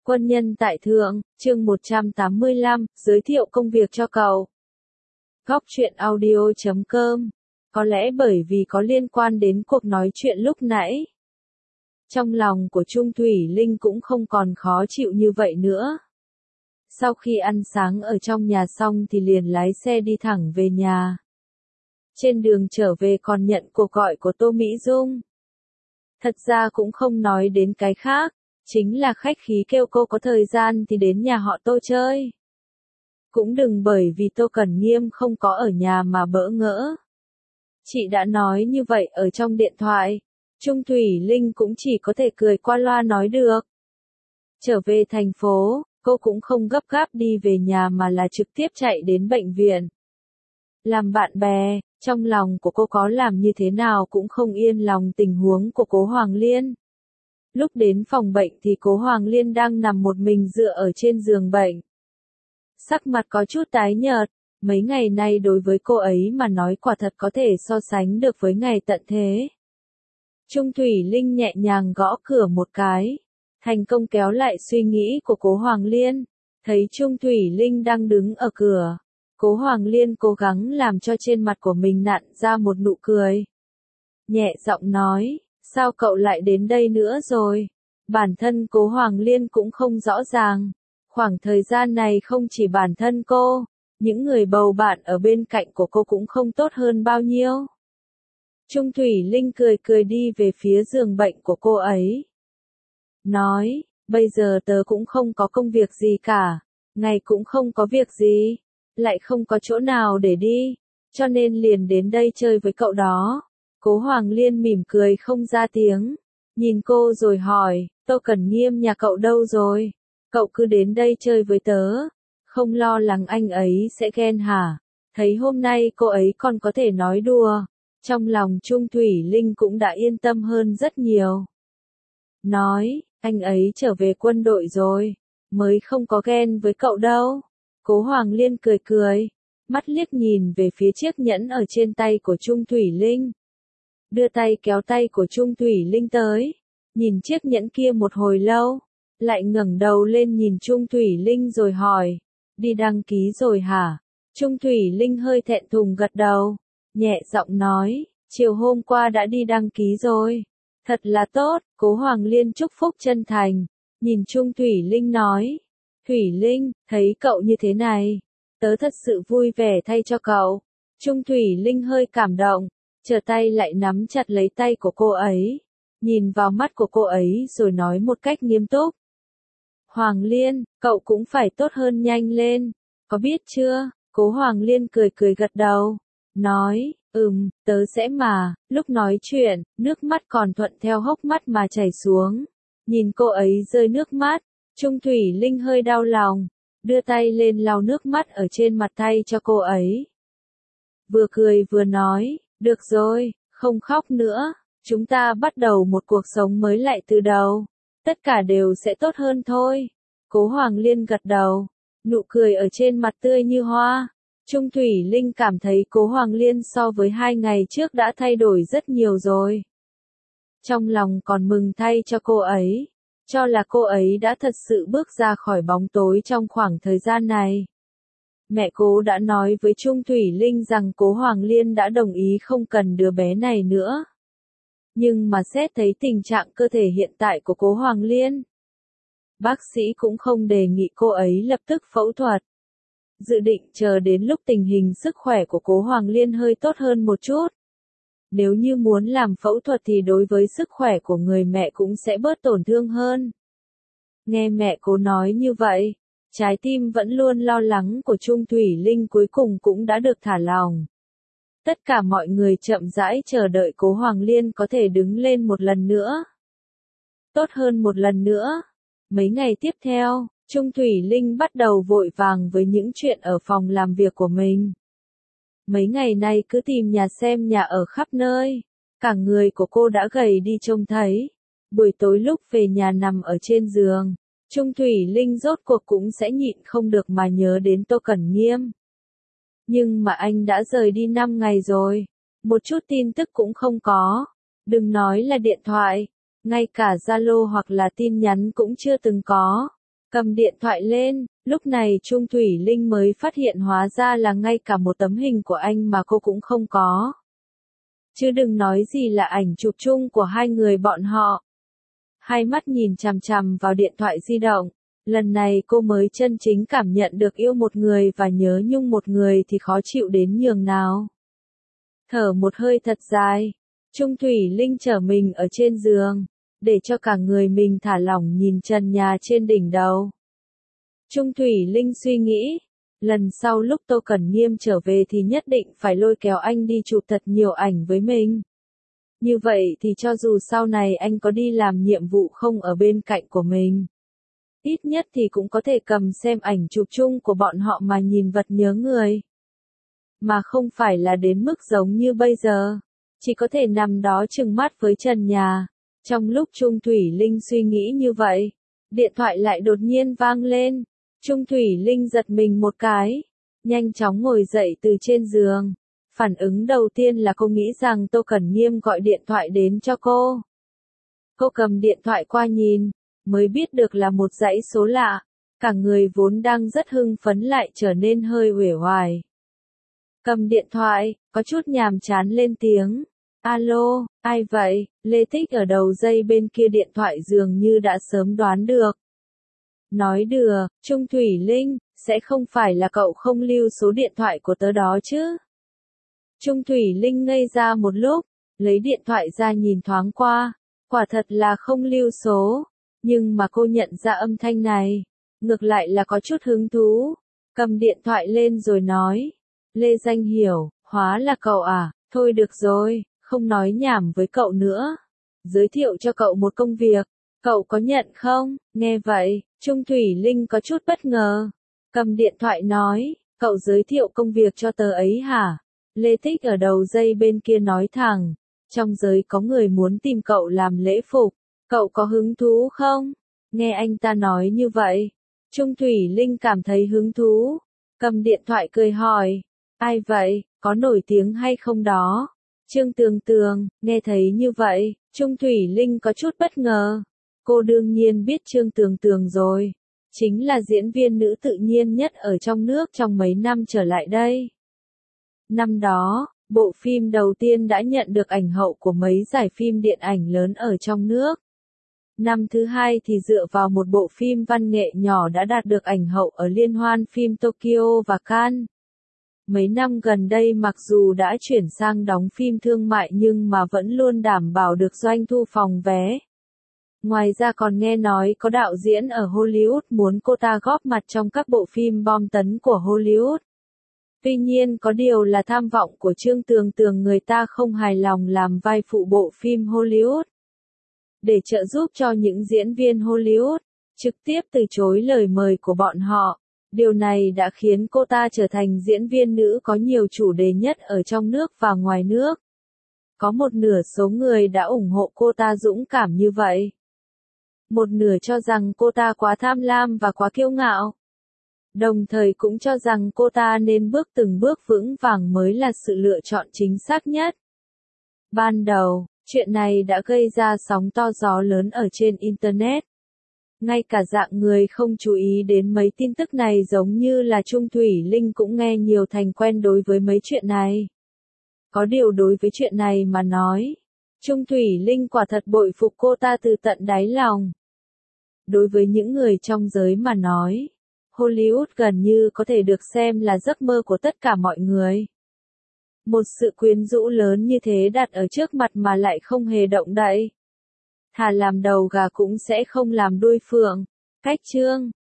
Quân nhân tại thượng, chương 185, giới thiệu công việc cho cậu. Góc truyện audio.com. Có lẽ bởi vì có liên quan đến cuộc nói chuyện lúc nãy. Trong lòng của Trung Thủy Linh cũng không còn khó chịu như vậy nữa. Sau khi ăn sáng ở trong nhà xong thì liền lái xe đi thẳng về nhà. Trên đường trở về còn nhận cuộc gọi của Tô Mỹ Dung. Thật ra cũng không nói đến cái khác. Chính là khách khí kêu cô có thời gian thì đến nhà họ Tô chơi. Cũng đừng bởi vì Tô Cẩn Nghiêm không có ở nhà mà bỡ ngỡ. Chị đã nói như vậy ở trong điện thoại. Trung Thủy Linh cũng chỉ có thể cười qua loa nói được. Trở về thành phố, cô cũng không gấp gáp đi về nhà mà là trực tiếp chạy đến bệnh viện. Làm bạn bè, trong lòng của cô có làm như thế nào cũng không yên lòng tình huống của Cố Hoàng Liên. Lúc đến phòng bệnh thì Cố Hoàng Liên đang nằm một mình dựa ở trên giường bệnh. Sắc mặt có chút tái nhợt, mấy ngày nay đối với cô ấy mà nói quả thật có thể so sánh được với ngày tận thế. Trung Thủy Linh nhẹ nhàng gõ cửa một cái, thành công kéo lại suy nghĩ của Cố Hoàng Liên, thấy Trung Thủy Linh đang đứng ở cửa. Cố Hoàng Liên cố gắng làm cho trên mặt của mình nặn ra một nụ cười. Nhẹ giọng nói. Sao cậu lại đến đây nữa rồi? Bản thân Cố Hoàng Liên cũng không rõ ràng. Khoảng thời gian này không chỉ bản thân cô, những người bầu bạn ở bên cạnh của cô cũng không tốt hơn bao nhiêu. Trung Thủy Linh cười cười đi về phía giường bệnh của cô ấy. Nói, bây giờ tớ cũng không có công việc gì cả, ngày cũng không có việc gì, lại không có chỗ nào để đi, cho nên liền đến đây chơi với cậu đó. Cố Hoàng Liên mỉm cười không ra tiếng, nhìn cô rồi hỏi, Tô Cẩn Nghiêm nhà cậu đâu rồi? Cậu cứ đến đây chơi với tớ, không lo lắng anh ấy sẽ ghen hả? Thấy hôm nay cô ấy còn có thể nói đùa, trong lòng Trung Thủy Linh cũng đã yên tâm hơn rất nhiều. Nói, anh ấy trở về quân đội rồi, mới không có ghen với cậu đâu. Cố Hoàng Liên cười cười, mắt liếc nhìn về phía chiếc nhẫn ở trên tay của Trung Thủy Linh. Đưa tay kéo tay của Trung Thủy Linh tới, nhìn chiếc nhẫn kia một hồi lâu, lại ngẩng đầu lên nhìn Trung Thủy Linh rồi hỏi, đi đăng ký rồi hả? Trung Thủy Linh hơi thẹn thùng gật đầu, nhẹ giọng nói, chiều hôm qua đã đi đăng ký rồi. Thật là tốt, Cố Hoàng Liên chúc phúc chân thành, nhìn Trung Thủy Linh nói, Thủy Linh, thấy cậu như thế này, tớ thật sự vui vẻ thay cho cậu. Trung Thủy Linh hơi cảm động. Trở tay lại nắm chặt lấy tay của cô ấy, nhìn vào mắt của cô ấy rồi nói một cách nghiêm túc. Hoàng Liên, cậu cũng phải tốt hơn nhanh lên, có biết chưa? Cố Hoàng Liên cười cười gật đầu, nói, tớ sẽ mà. Lúc nói chuyện, nước mắt còn thuận theo hốc mắt mà chảy xuống. Nhìn cô ấy rơi nước mắt, Trung Thủy Linh hơi đau lòng, đưa tay lên lau nước mắt ở trên mặt thay cho cô ấy. Vừa cười vừa nói, được rồi, không khóc nữa, chúng ta bắt đầu một cuộc sống mới lại từ đầu, tất cả đều sẽ tốt hơn thôi. Cố Hoàng Liên gật đầu, nụ cười ở trên mặt tươi như hoa. Trung Thủy Linh cảm thấy Cố Hoàng Liên so với 2 ngày trước đã thay đổi rất nhiều rồi. Trong lòng còn mừng thay cho cô ấy, cho là cô ấy đã thật sự bước ra khỏi bóng tối trong khoảng thời gian này. Mẹ Cố đã nói với Trung Thủy Linh rằng Cố Hoàng Liên đã đồng ý không cần đứa bé này nữa. Nhưng mà xét thấy tình trạng cơ thể hiện tại của Cố Hoàng Liên, bác sĩ cũng không đề nghị cô ấy lập tức phẫu thuật. Dự định chờ đến lúc tình hình sức khỏe của Cố Hoàng Liên hơi tốt hơn một chút. Nếu như muốn làm phẫu thuật thì đối với sức khỏe của người mẹ cũng sẽ bớt tổn thương hơn. Nghe mẹ Cố nói như vậy, trái tim vẫn luôn lo lắng của Trung Thủy Linh cuối cùng cũng đã được thả lỏng. Tất cả mọi người chậm rãi chờ đợi Cố Hoàng Liên có thể đứng lên một lần nữa. Tốt hơn một lần nữa. Mấy ngày tiếp theo, Trung Thủy Linh bắt đầu vội vàng với những chuyện ở phòng làm việc của mình. Mấy ngày nay cứ tìm nhà xem nhà ở khắp nơi. Cả người của cô đã gầy đi trông thấy. Buổi tối lúc về nhà nằm ở trên giường, Trung Thủy Linh rốt cuộc cũng sẽ nhịn không được mà nhớ đến Tô Cẩn Nghiêm. Nhưng mà anh đã rời đi 5 ngày rồi, một chút tin tức cũng không có, đừng nói là điện thoại, ngay cả Zalo hoặc là tin nhắn cũng chưa từng có. Cầm điện thoại lên, lúc này Trung Thủy Linh mới phát hiện hóa ra là ngay cả một tấm hình của anh mà cô cũng không có. Chứ đừng nói gì là ảnh chụp chung của hai người bọn họ. Hai mắt nhìn chằm chằm vào điện thoại di động, lần này cô mới chân chính cảm nhận được yêu một người và nhớ nhung một người thì khó chịu đến nhường nào. Thở một hơi thật dài, Trung Thủy Linh trở mình ở trên giường, để cho cả người mình thả lỏng nhìn trần nhà trên đỉnh đầu. Trung Thủy Linh suy nghĩ, lần sau lúc Tô Cẩn Nghiêm trở về thì nhất định phải lôi kéo anh đi chụp thật nhiều ảnh với mình. Như vậy thì cho dù sau này anh có đi làm nhiệm vụ không ở bên cạnh của mình, ít nhất thì cũng có thể cầm xem ảnh chụp chung của bọn họ mà nhìn vật nhớ người. Mà không phải là đến mức giống như bây giờ, chỉ có thể nằm đó trừng mắt với trần nhà. Trong lúc Trung Thủy Linh suy nghĩ như vậy, điện thoại lại đột nhiên vang lên. Trung Thủy Linh giật mình một cái, nhanh chóng ngồi dậy từ trên giường. Phản ứng đầu tiên là cô nghĩ rằng Tô Cẩn Nghiêm gọi điện thoại đến cho cô. Cô cầm điện thoại qua nhìn, mới biết được là một dãy số lạ. Cả người vốn đang rất hưng phấn lại trở nên hơi uể oải. Cầm điện thoại, có chút nhàm chán lên tiếng. Alo, ai vậy? Lê Tích ở đầu dây bên kia điện thoại dường như đã sớm đoán được. Nói đùa, Trung Thủy Linh, sẽ không phải là cậu không lưu số điện thoại của tớ đó chứ? Trung Thủy Linh ngây ra một lúc, lấy điện thoại ra nhìn thoáng qua, quả thật là không lưu số, nhưng mà cô nhận ra âm thanh này, ngược lại là có chút hứng thú, cầm điện thoại lên rồi nói, Lê Danh Hiểu, hóa là cậu à, thôi được rồi, không nói nhảm với cậu nữa, giới thiệu cho cậu một công việc, cậu có nhận không? Nghe vậy, Trung Thủy Linh có chút bất ngờ, cầm điện thoại nói, cậu giới thiệu công việc cho tớ ấy hả? Lê Thích ở đầu dây bên kia nói thẳng, trong giới có người muốn tìm cậu làm lễ phục, cậu có hứng thú không? Nghe anh ta nói như vậy, Trung Thủy Linh cảm thấy hứng thú, cầm điện thoại cười hỏi, ai vậy, có nổi tiếng hay không đó? Trương Tường Tường, nghe thấy như vậy, Trung Thủy Linh có chút bất ngờ, cô đương nhiên biết Trương Tường Tường rồi, chính là diễn viên nữ tự nhiên nhất ở trong nước trong mấy năm trở lại đây. Năm đó, bộ phim đầu tiên đã nhận được ảnh hậu của mấy giải phim điện ảnh lớn ở trong nước. Năm thứ hai thì dựa vào một bộ phim văn nghệ nhỏ đã đạt được ảnh hậu ở liên hoan phim Tokyo và Cannes. Mấy năm gần đây mặc dù đã chuyển sang đóng phim thương mại nhưng mà vẫn luôn đảm bảo được doanh thu phòng vé. Ngoài ra còn nghe nói có đạo diễn ở Hollywood muốn cô ta góp mặt trong các bộ phim bom tấn của Hollywood. Tuy nhiên có điều là tham vọng của Trương Tường Tường người ta không hài lòng làm vai phụ bộ phim Hollywood. Để trợ giúp cho những diễn viên Hollywood, trực tiếp từ chối lời mời của bọn họ. Điều này đã khiến cô ta trở thành diễn viên nữ có nhiều chủ đề nhất ở trong nước và ngoài nước. Có một nửa số người đã ủng hộ cô ta dũng cảm như vậy. Một nửa cho rằng cô ta quá tham lam và quá kiêu ngạo. Đồng thời cũng cho rằng cô ta nên bước từng bước vững vàng mới là sự lựa chọn chính xác nhất. Ban đầu, chuyện này đã gây ra sóng to gió lớn ở trên Internet. Ngay cả dạng người không chú ý đến mấy tin tức này giống như là Trung Thủy Linh cũng nghe nhiều thành quen đối với mấy chuyện này. Có điều đối với chuyện này mà nói, Trung Thủy Linh quả thật bội phục cô ta từ tận đáy lòng. Đối với những người trong giới mà nói, Hollywood gần như có thể được xem là giấc mơ của tất cả mọi người. Một sự quyến rũ lớn như thế đặt ở trước mặt mà lại không hề động đậy. Thà làm đầu gà cũng sẽ không làm đuôi phượng. Cách chương